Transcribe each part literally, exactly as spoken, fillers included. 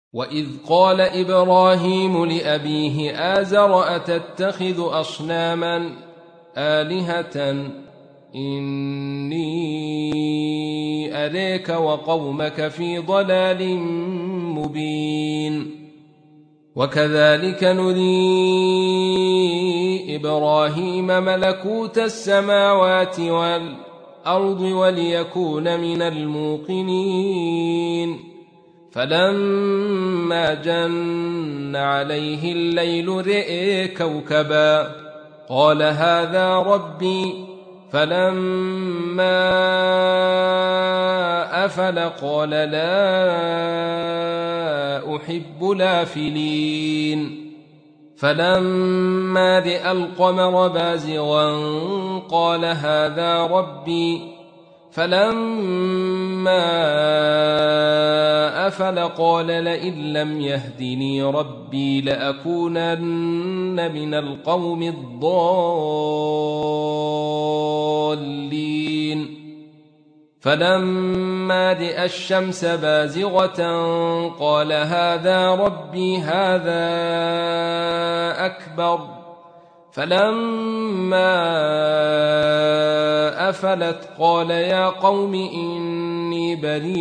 وإذ قال إبراهيم لأبيه آزر أتتخذ أصناما آلهة إني أريك وقومك في ضلال مبين وكذلك نري إبراهيم ملكوت السماوات والأرض وليكون من الموقنين فلما جن عليه الليل رئي كوكبا قال هذا ربي فلما أفل قال لا أحب الآفلين فلما رأى القمر بازغا قال هذا ربي فلما أفل قال لئن لم يهدني ربي لأكونن من القوم الضالين فلما رأى الشمس بازغة قال هذا ربي هذا أكبر فلما أفلت قال يا قوم إني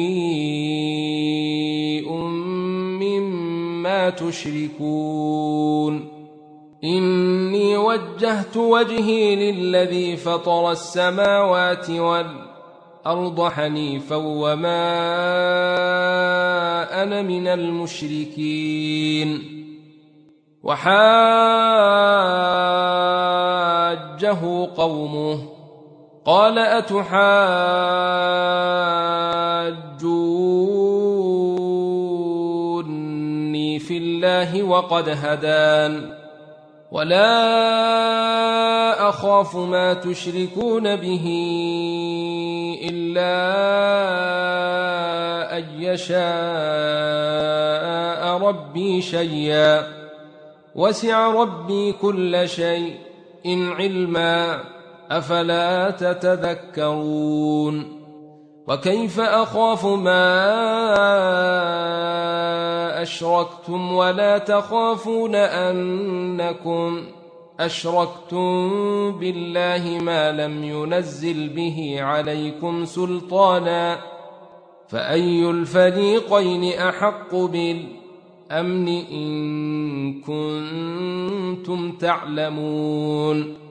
بريء مما تشركون إني وجهت وجهي للذي فطر السماوات والأرض حنيفا وما أنا من المشركين وحاجه قومه قال أتحاجوني في الله وقد هدان ولا أخاف ما تشركون به إلا أن يشاء ربي شيئا وسع ربي كل شيء إن علما أفلا تتذكرون وكيف أخاف ما أشركتم ولا تخافون أنكم أشركتم بالله ما لم ينزل به عليكم سلطانا فأي الفريقين أحق بالأمن إن كنتم تعلمون